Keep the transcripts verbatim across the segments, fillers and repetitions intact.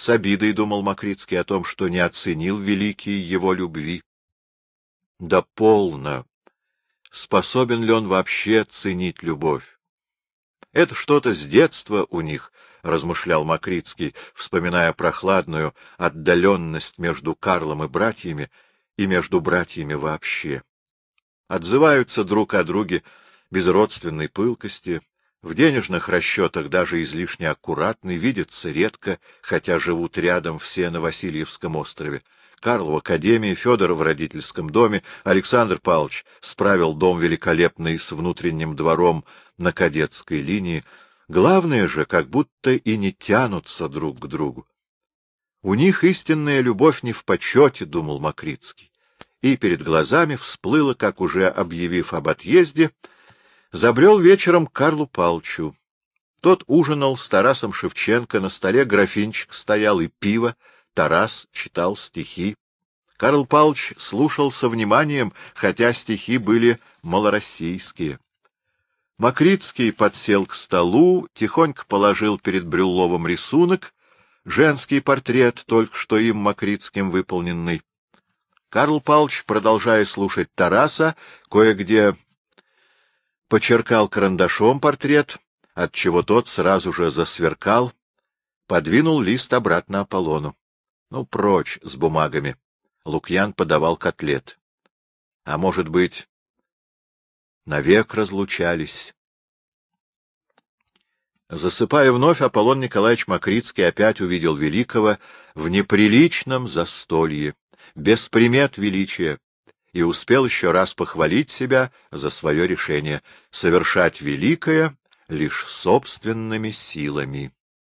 С обидой думал Макритский о том, что не оценил великий его любви. Да полно! Способен ли он вообще ценить любовь? Это что-то с детства у них, — размышлял Макритский, вспоминая прохладную отдаленность между Карлом и братьями, и между братьями вообще. Отзываются друг о друге без родственной пылкости, в денежных расчетах даже излишне аккуратны, видятся редко, хотя живут рядом все на Васильевском острове. Карл в академии, Федор в родительском доме, Александр Павлович справил дом великолепный с внутренним двором на кадетской линии. Главное же, как будто и не тянутся друг к другу. У них истинная любовь не в почете, — думал Макритский, и перед глазами всплыло, как уже объявив об отъезде, забрел вечером к Карлу Павловичу. Тот ужинал с Тарасом Шевченко, на столе графинчик стоял и пиво, Тарас читал стихи. Карл Павлович слушал со вниманием, хотя стихи были малороссийские. Макритский подсел к столу, тихонько положил перед Брюлловым рисунок, женский портрет, только что им Макритским выполненный. Карл Павлович, продолжая слушать Тараса, кое-где почеркал карандашом портрет, отчего тот сразу же засверкал, подвинул лист обратно Аполлону. Ну, прочь с бумагами. Лукьян подавал котлет. А может быть, навек разлучались. Засыпая вновь, Аполлон Николаевич Макритский опять увидел великого в неприличном застолье, без примет величия, и успел еще раз похвалить себя за свое решение совершать великое лишь собственными силами.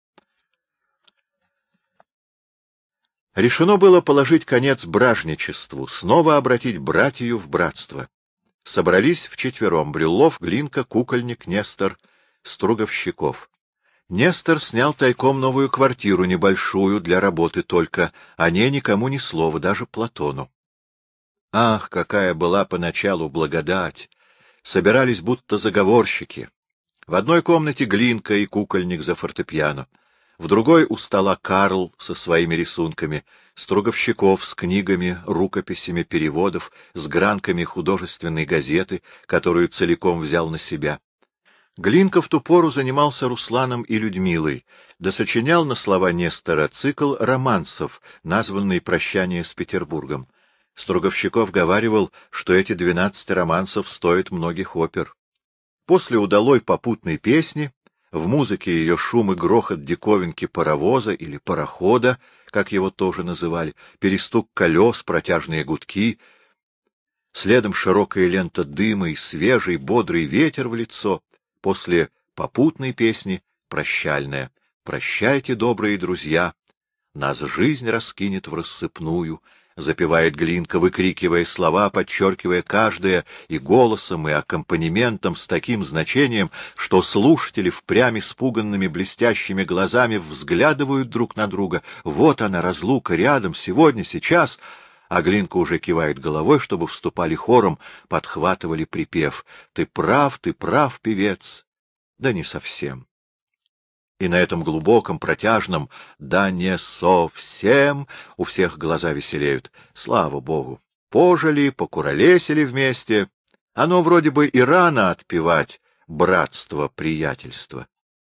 Решено было положить конец бражничеству, снова обратить братью в братство. Собрались вчетвером — Брюллов, Глинка, Кукольник, Нестор, Струговщиков. Нестор снял тайком новую квартиру, небольшую, для работы только, о ней никому ни слова, даже Платону. Ах, какая была поначалу благодать! Собирались будто заговорщики. В одной комнате Глинка и Кукольник за фортепиано, в другой у стола Карл со своими рисунками, Струговщиков с книгами, рукописями переводов, с гранками художественной газеты, которую целиком взял на себя. Глинка в ту пору занимался Русланом и Людмилой, да сочинял на слова Нестора цикл романсов, названный «Прощание с Петербургом». Струговщиков говаривал, что эти двенадцать романсов стоят многих опер. После удалой попутной песни, в музыке ее шум и грохот диковинки паровоза или парохода, как его тоже называли, перестук колес, протяжные гудки, следом широкая лента дыма и свежий, бодрый ветер в лицо, после попутной песни прощальная: «Прощайте, добрые друзья, нас жизнь раскинет в рассыпную», запевает Глинка, выкрикивая слова, подчеркивая каждое и голосом, и аккомпанементом с таким значением, что слушатели впрямь испуганными блестящими глазами взглядывают друг на друга. Вот она, разлука, рядом, сегодня, сейчас. А Глинка уже кивает головой, чтобы вступали хором, подхватывали припев: «Ты прав, ты прав, певец». Да не совсем. И на этом глубоком, протяжном «да не совсем» у всех глаза веселеют. Слава Богу! Пожили, покуролесили вместе. Оно вроде бы и рано отпевать братство, приятельство.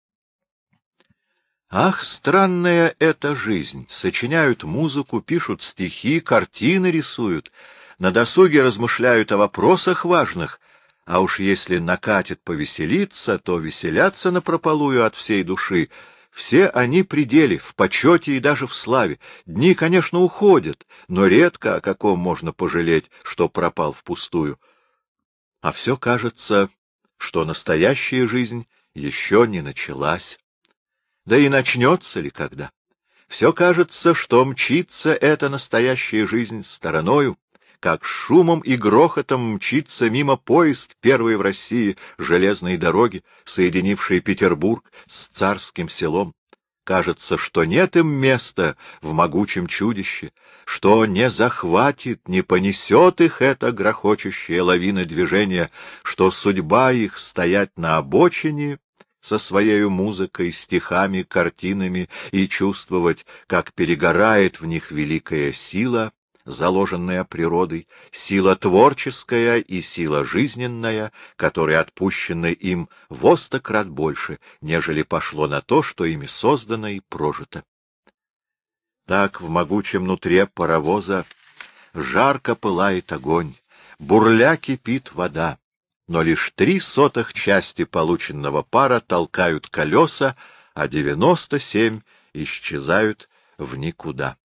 Ах, странная эта жизнь! Сочиняют музыку, пишут стихи, картины рисуют, на досуге размышляют о вопросах важных, а уж если накатит повеселиться, то веселятся напропалую от всей души. Все они при деле, в почете и даже в славе. Дни, конечно, уходят, но редко о каком можно пожалеть, что пропал впустую. А все кажется, что настоящая жизнь еще не началась. Да и начнется ли когда? Все кажется, что мчится эта настоящая жизнь стороною, как шумом и грохотом мчится мимо поезд первой в России железной дороги, соединившей Петербург с царским селом. Кажется, что нет им места в могучем чудище, что не захватит, не понесет их эта грохочущая лавина движения, что судьба их стоять на обочине со своей музыкой, стихами, картинами и чувствовать, как перегорает в них великая сила, заложенная природой, сила творческая и сила жизненная, которые отпущены им во сто крат больше, нежели пошло на то, что ими создано и прожито. Так в могучем нутре паровоза жарко пылает огонь, бурля кипит вода, но лишь три сотых части полученного пара толкают колеса, а девяносто семь исчезают в никуда.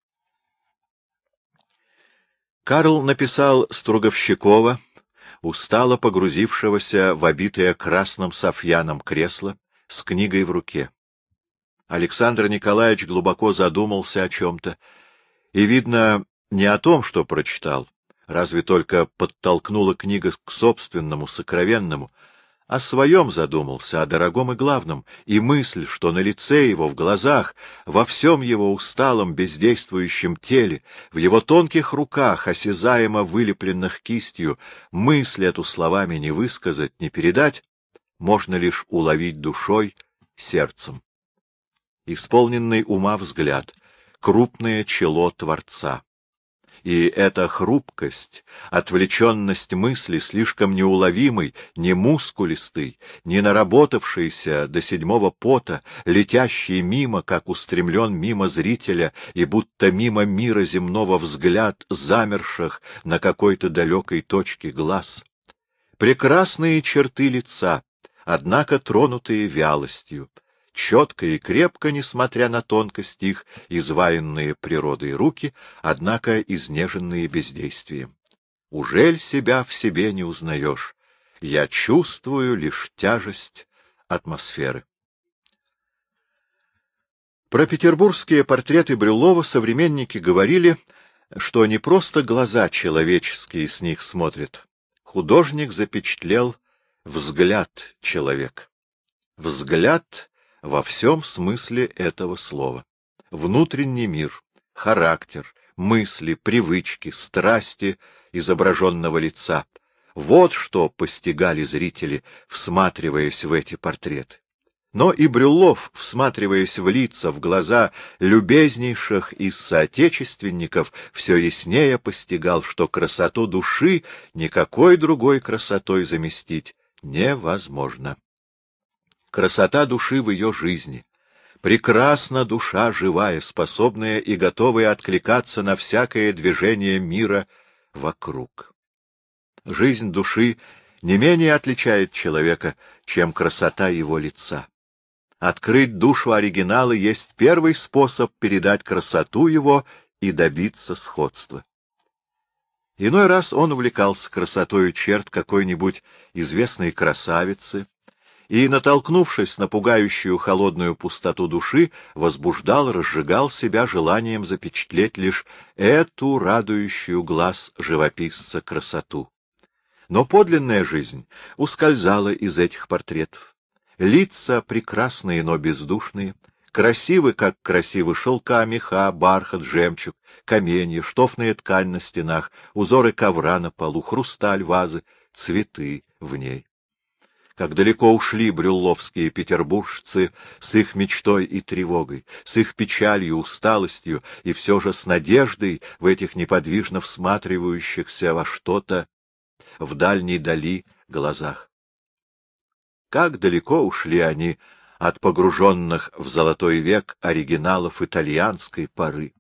Карл написал Струговщикова, устало погрузившегося в обитое красным софьяном кресло, с книгой в руке. Александр Николаевич глубоко задумался о чем-то, и, видно, не о том, что прочитал, разве только подтолкнула книга к собственному, сокровенному, о своем задумался, о дорогом и главном, и мысль, что на лице его, в глазах, во всем его усталом, бездействующем теле, в его тонких руках, осязаемо вылепленных кистью, мысль эту словами не высказать, не передать, можно лишь уловить душой, сердцем. Исполненный ума взгляд, крупное чело Творца. И эта хрупкость, отвлеченность мысли, слишком неуловимой, не мускулистый, не наработавшийся до седьмого пота, летящий мимо, как устремлен мимо зрителя, и будто мимо мира земного взгляд замерших на какой-то далекой точке глаз. Прекрасные черты лица, однако тронутые вялостью, четко и крепко, несмотря на тонкость их, изваянные природой руки, однако изнеженные бездействием. Ужель себя в себе не узнаешь? Я чувствую лишь тяжесть атмосферы. Про петербургские портреты Брюллова современники говорили, что не просто глаза человеческие с них смотрят. Художник запечатлел взгляд человека. Взгляд во всем смысле этого слова. Внутренний мир, характер, мысли, привычки, страсти изображенного лица — вот что постигали зрители, всматриваясь в эти портреты. Но и Брюллов, всматриваясь в лица, в глаза любезнейших из соотечественников, все яснее постигал, что красоту души никакой другой красотой заместить невозможно. Красота души в ее жизни. Прекрасна душа живая, способная и готовая откликаться на всякое движение мира вокруг. Жизнь души не менее отличает человека, чем красота его лица. Открыть душу оригинала есть первый способ передать красоту его и добиться сходства. Иной раз он увлекался красотою черт какой-нибудь известной красавицы, и, натолкнувшись на пугающую холодную пустоту души, возбуждал, разжигал себя желанием запечатлеть лишь эту радующую глаз живописца красоту. Но подлинная жизнь ускользала из этих портретов. Лица прекрасные, но бездушные, красивы, как красивы шелка, меха, бархат, жемчуг, каменья, штофная ткань на стенах, узоры ковра на полу, хрусталь вазы, цветы в ней. Как далеко ушли брюлловские петербуржцы с их мечтой и тревогой, с их печалью, усталостью и все же с надеждой в этих неподвижно всматривающихся во что-то в дальней дали глазах. Как далеко ушли они от погруженных в золотой век оригиналов итальянской поры.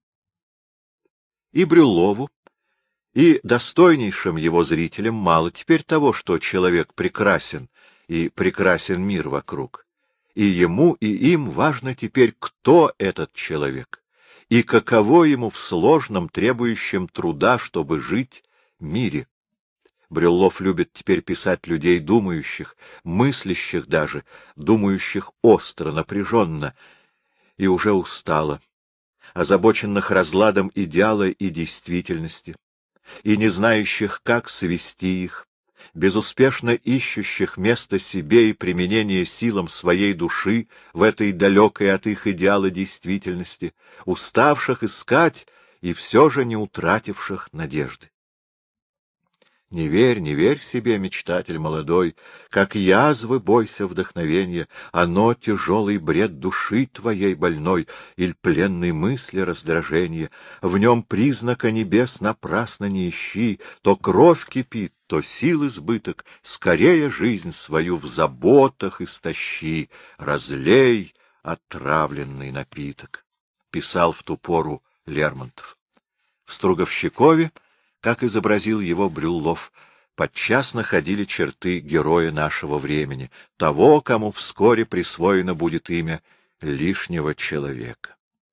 И Брюллову, и достойнейшим его зрителям мало теперь того, что человек прекрасен, и прекрасен мир вокруг. И ему, и им важно теперь, кто этот человек, и каково ему в сложном, требующем труда, чтобы жить, мире. Брюллов любит теперь писать людей думающих, мыслящих даже, думающих остро, напряженно, и уже устало, озабоченных разладом идеала и действительности, и не знающих, как свести их, безуспешно ищущих место себе и применение силам своей души в этой далекой от их идеала действительности, уставших искать и все же не утративших надежды. Не верь, не верь себе, мечтатель молодой, как язвы бойся вдохновенья, оно тяжелый бред души твоей больной, иль пленной мысли раздраженье. В нем признака небес напрасно не ищи, то кровь кипит, то сил избыток, скорее жизнь свою в заботах истощи, разлей отравленный напиток. Писал в ту пору Лермонтов. В Струговщикове, как изобразил его Брюллов, подчас находили черты героя нашего времени, того, кому вскоре присвоено будет имя лишнего человека.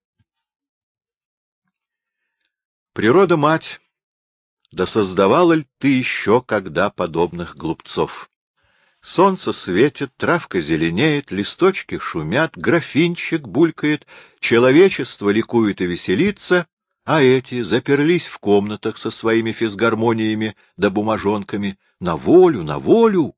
Природа-мать, да создавала ли ты еще когда подобных глупцов? Солнце светит, травка зеленеет, листочки шумят, графинчик булькает, человечество ликует и веселится, а эти заперлись в комнатах со своими физгармониями да бумажонками. На волю, на волю!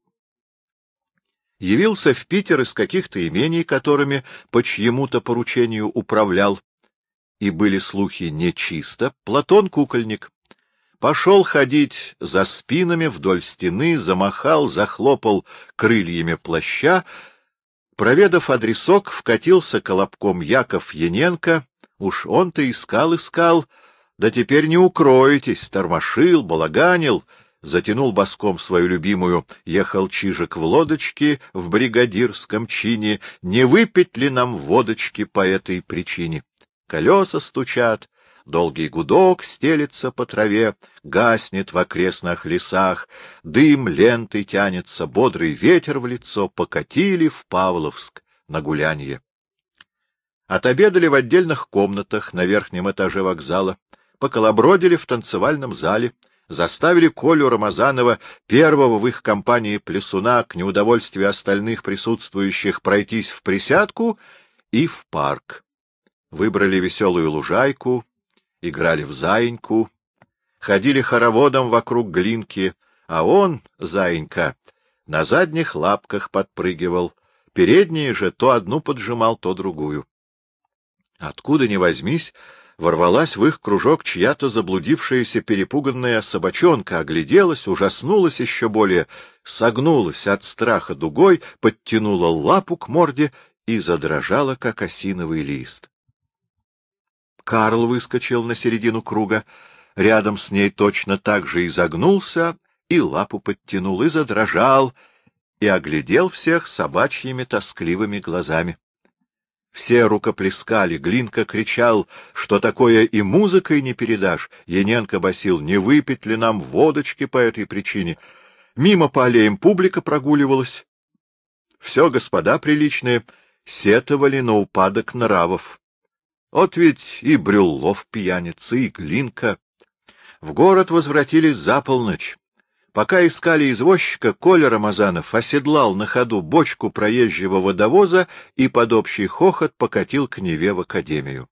Явился в Питер из каких-то имений, которыми по чьему-то поручению управлял, и были слухи нечисто, Платон Кукольник. Пошел ходить за спинами вдоль стены, замахал, захлопал крыльями плаща, проведав адресок, вкатился колобком Яков Яненко. Уж он-то искал-искал, да теперь не укроетесь, тормошил, балаганил, затянул боском свою любимую, ехал Чижик в лодочке в бригадирском чине, не выпить ли нам водочки по этой причине? Колеса стучат, долгий гудок стелется по траве, гаснет в окрестных лесах, дым лентой тянется, бодрый ветер в лицо, покатили в Павловск на гулянье. Отобедали в отдельных комнатах на верхнем этаже вокзала, поколобродили в танцевальном зале, заставили Колю Рамазанова, первого в их компании плясуна, к неудовольствию остальных присутствующих, пройтись в присядку и в парк. Выбрали веселую лужайку, играли в заиньку, ходили хороводом вокруг Глинки, а он, заинька, на задних лапках подпрыгивал, передние же то одну поджимал, то другую. Откуда ни возьмись, ворвалась в их кружок чья-то заблудившаяся перепуганная собачонка, огляделась, ужаснулась еще более, согнулась от страха дугой, подтянула лапу к морде и задрожала, как осиновый лист. Карл выскочил на середину круга, рядом с ней точно так же изогнулся, и лапу подтянул, и задрожал, и оглядел всех собачьими тоскливыми глазами. Все рукоплескали, Глинка кричал, что такое и музыкой не передашь, Яненко басил, не выпить ли нам водочки по этой причине. Мимо по аллеям публика прогуливалась. Все господа приличные сетовали на упадок нравов. Вот ведь и Брюллов пьяница, и Глинка. В город возвратились за полночь. Пока искали извозчика, Коля Рамазанов оседлал на ходу бочку проезжего водовоза и под общий хохот покатил к Неве в академию.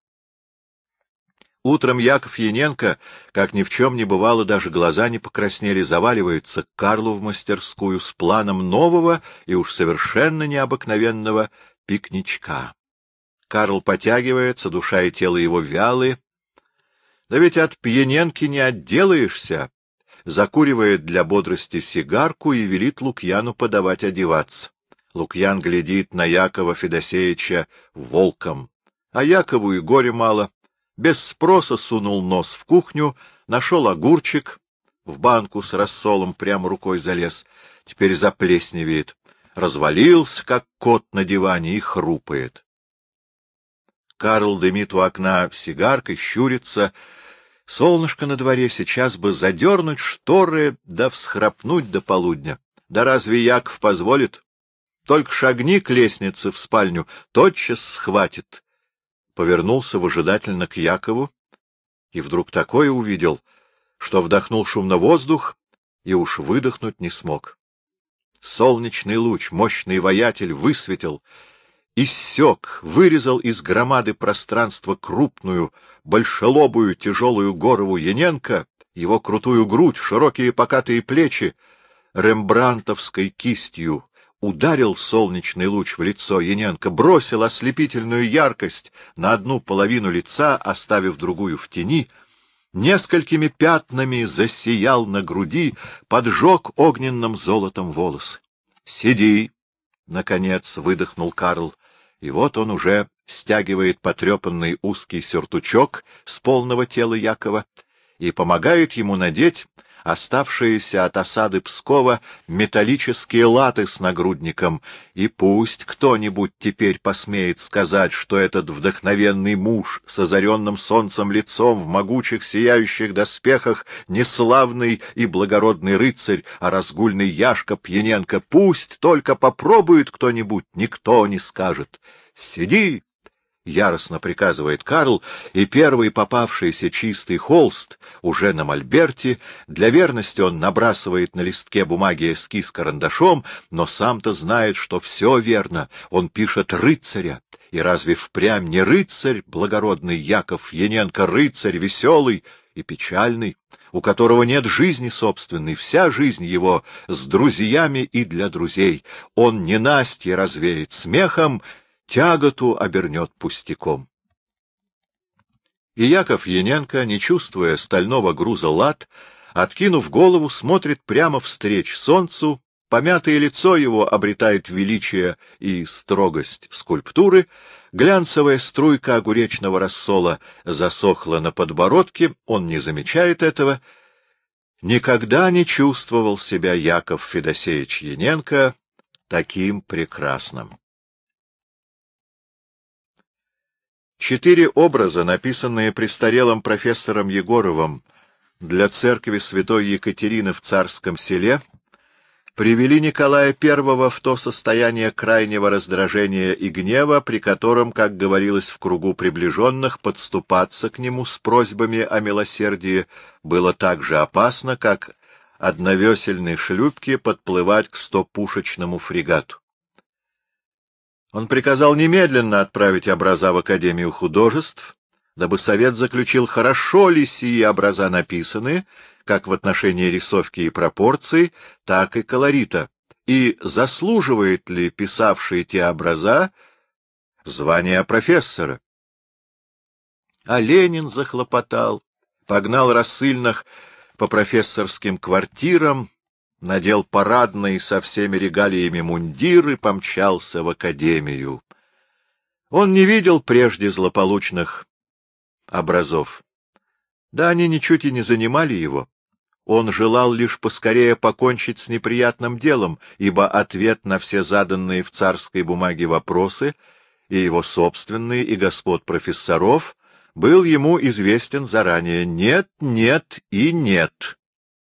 Утром Яков Яненко, как ни в чем не бывало, даже глаза не покраснели, заваливается к Карлу в мастерскую с планом нового и уж совершенно необыкновенного пикничка. Карл потягивается, душа и тело его вялые. Да ведь от пьяненки не отделаешься. Закуривает для бодрости сигарку и велит Лукьяну подавать одеваться. Лукьян глядит на Якова Федосеевича волком, а Якову и горе мало. Без спроса сунул нос в кухню, нашел огурчик, в банку с рассолом прямо рукой залез, теперь заплесневеет, развалился, как кот на диване, и хрупает. Карл дымит у окна сигаркой, щурится. Солнышко на дворе, сейчас бы задернуть шторы, да всхрапнуть до полудня. Да разве Яков позволит? Только шагни к лестнице в спальню, тотчас схватит. Повернулся выжидательно к Якову и вдруг такое увидел, что вдохнул шумно воздух и уж выдохнуть не смог. Солнечный луч, мощный воятель, высветил, иссек, вырезал из громады пространства крупную, большелобую, тяжелую голову Яненко, его крутую грудь, широкие покатые плечи. Рембрандтовской кистью ударил солнечный луч в лицо Яненко, бросил ослепительную яркость на одну половину лица, оставив другую в тени. несколькими пятнами засиял на груди, поджег огненным золотом волосы. — Сиди! — наконец выдохнул Карл, и вот он уже стягивает потрепанный узкий сюртучок с полного тела Якова и помогает ему надеть оставшиеся от осады Пскова металлические латы с нагрудником, и пусть кто-нибудь теперь посмеет сказать, что этот вдохновенный муж с озаренным солнцем лицом в могучих сияющих доспехах не славный и благородный рыцарь, а разгульный Яшка Пьяненко, пусть только попробует кто-нибудь, никто не скажет. «Сиди!» — яростно приказывает Карл, и первый попавшийся чистый холст уже на мольберте, для верности он набрасывает на листке бумаги эскиз карандашом, но сам-то знает, что все верно, он пишет рыцаря. И разве впрямь не рыцарь благородный Яков Яненко, рыцарь веселый и печальный, у которого нет жизни собственной, вся жизнь его с друзьями и для друзей, он ненастье развеет смехом, тяготу обернет пустяком. И Яков Яненко, не чувствуя стального груза лат, откинув голову, смотрит прямо встреч солнцу, помятое лицо его обретает величие и строгость скульптуры, глянцевая струйка огуречного рассола засохла на подбородке, он не замечает этого. Никогда не чувствовал себя Яков Федосеевич Яненко таким прекрасным. Четыре образа, написанные престарелым профессором Егоровым для церкви святой Екатерины в Царском Селе, привели Николая Первого в то состояние крайнего раздражения и гнева, при котором, как говорилось в кругу приближенных, подступаться к нему с просьбами о милосердии было так же опасно, как одновесельной шлюпке подплывать к стопушечному фрегату. Он приказал немедленно отправить образа в Академию художеств, дабы совет заключил, хорошо ли сии образа написаны, как в отношении рисовки и пропорций, так и колорита, и заслуживает ли писавший те образа звания профессора. А Ленин захлопотал, погнал рассыльных по профессорским квартирам, надел парадный со всеми регалиями мундир и помчался в академию. Он не видел прежде злополучных образов. Да они ничуть и не занимали его. Он желал лишь поскорее покончить с неприятным делом, ибо ответ на все заданные в царской бумаге вопросы, и его собственные, и господ профессоров, был ему известен заранее. Нет, нет и нет.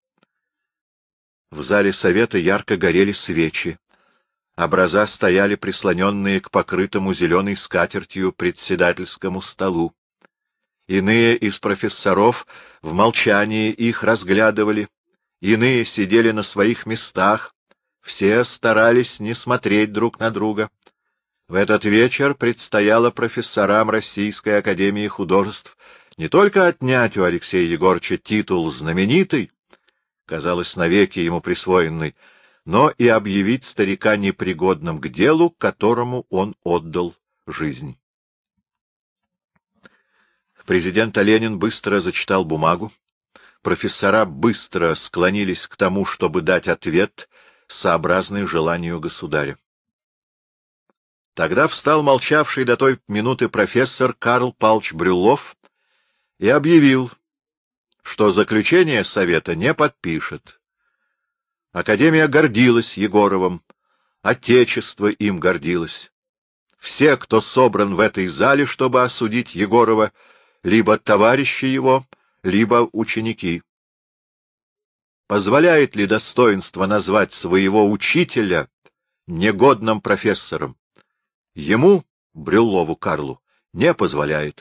В зале совета ярко горели свечи. Образа стояли прислоненные к покрытому зеленой скатертью председательскому столу. Иные из профессоров в молчании их разглядывали, иные сидели на своих местах, все старались не смотреть друг на друга. В этот вечер предстояло профессорам Российской академии художеств не только отнять у Алексея Егорыча титул знаменитый, казалось, навеки ему присвоенный, но и объявить старика непригодным к делу, которому он отдал жизнь. Президент Ленин быстро зачитал бумагу. Профессора быстро склонились к тому, чтобы дать ответ, сообразный желанию государя. Тогда встал молчавший до той минуты профессор Карл Павлович Брюллов и объявил, что заключение совета не подпишет. Академия гордилась Егоровым, Отечество им гордилось. Все, кто собран в этой зале, чтобы осудить Егорова, либо товарищи его, либо ученики. Позволяет ли достоинство назвать своего учителя негодным профессором? Ему, Брюллову Карлу, не позволяет.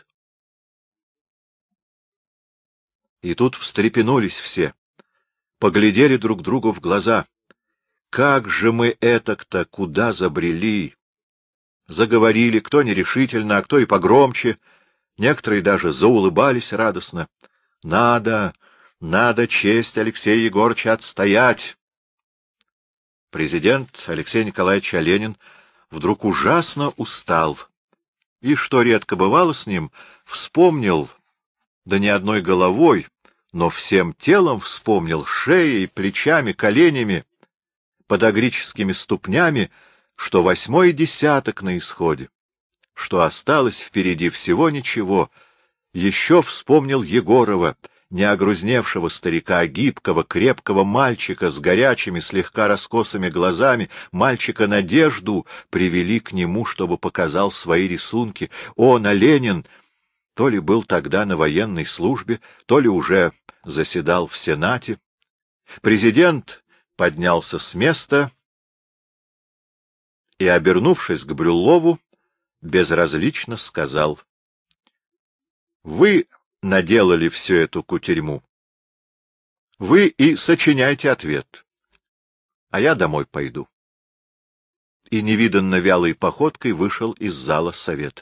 И тут встрепенулись все, поглядели друг другу в глаза. Как же мы этак-то куда забрели? Заговорили, кто нерешительно, а кто и погромче, некоторые даже заулыбались радостно. Надо, надо честь Алексея Егорыча отстоять. Президент Алексей Николаевич Ленин вдруг ужасно устал, и, что редко бывало с ним, вспомнил, да не одной головой, но всем телом вспомнил, шеей, плечами, коленями, подагрическими ступнями, что восьмой десяток на исходе, что осталось впереди всего ничего. Еще вспомнил Егорова, неогрузневшего старика, гибкого, крепкого мальчика с горячими, слегка раскосыми глазами, мальчика Надежду привели к нему, чтобы показал свои рисунки. Он, а Ленин, то ли был тогда на военной службе, то ли уже заседал в Сенате. Президент поднялся с места и, обернувшись к Брюллову, безразлично сказал: — Вы наделали всю эту кутерьму. Вы и сочиняйте ответ, а я домой пойду. И невиданно вялой походкой вышел из зала совета.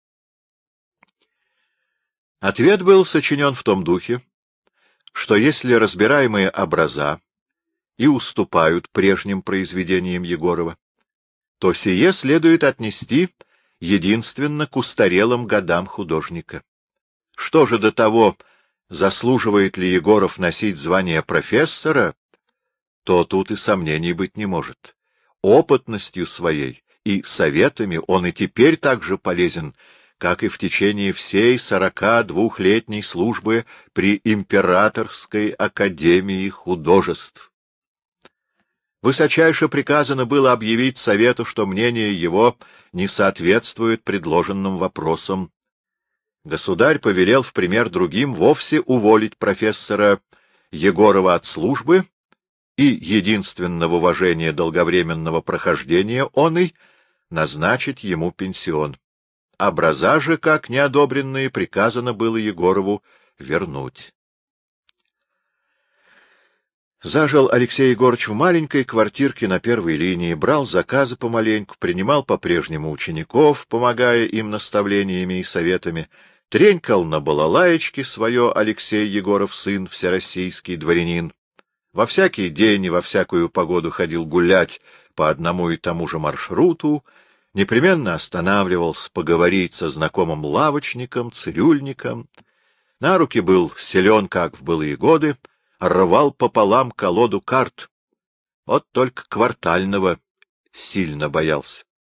Ответ был сочинен в том духе, что если разбираемые образа и уступают прежним произведениям Егорова, то сие следует отнести единственно к устарелым годам художника. Что же до того, заслуживает ли Егоров носить звание профессора, то тут и сомнений быть не может. Опытностью своей и советами он и теперь так же полезен, как и в течение всей сорока двухлетней службы при Императорской академии художеств. Высочайше приказано было объявить совету, что мнение его не соответствует предложенным вопросам. Государь повелел в пример другим вовсе уволить профессора Егорова от службы и единственно в уважение долговременного прохождения оной назначить ему пенсион. Образа же, как неодобренные, приказано было Егорову вернуть. Зажил Алексей Егорыч в маленькой квартирке на первой линии, брал заказы помаленьку, принимал по-прежнему учеников, помогая им наставлениями и советами, тренькал на балалаечке свое Алексей Егоров, сын, всероссийский дворянин. Во всякий день и во всякую погоду ходил гулять по одному и тому же маршруту, непременно останавливался поговорить со знакомым лавочником, цирюльником. На руки был силен, как в былые годы, рвал пополам колоду карт. Вот только Квартального сильно боялся.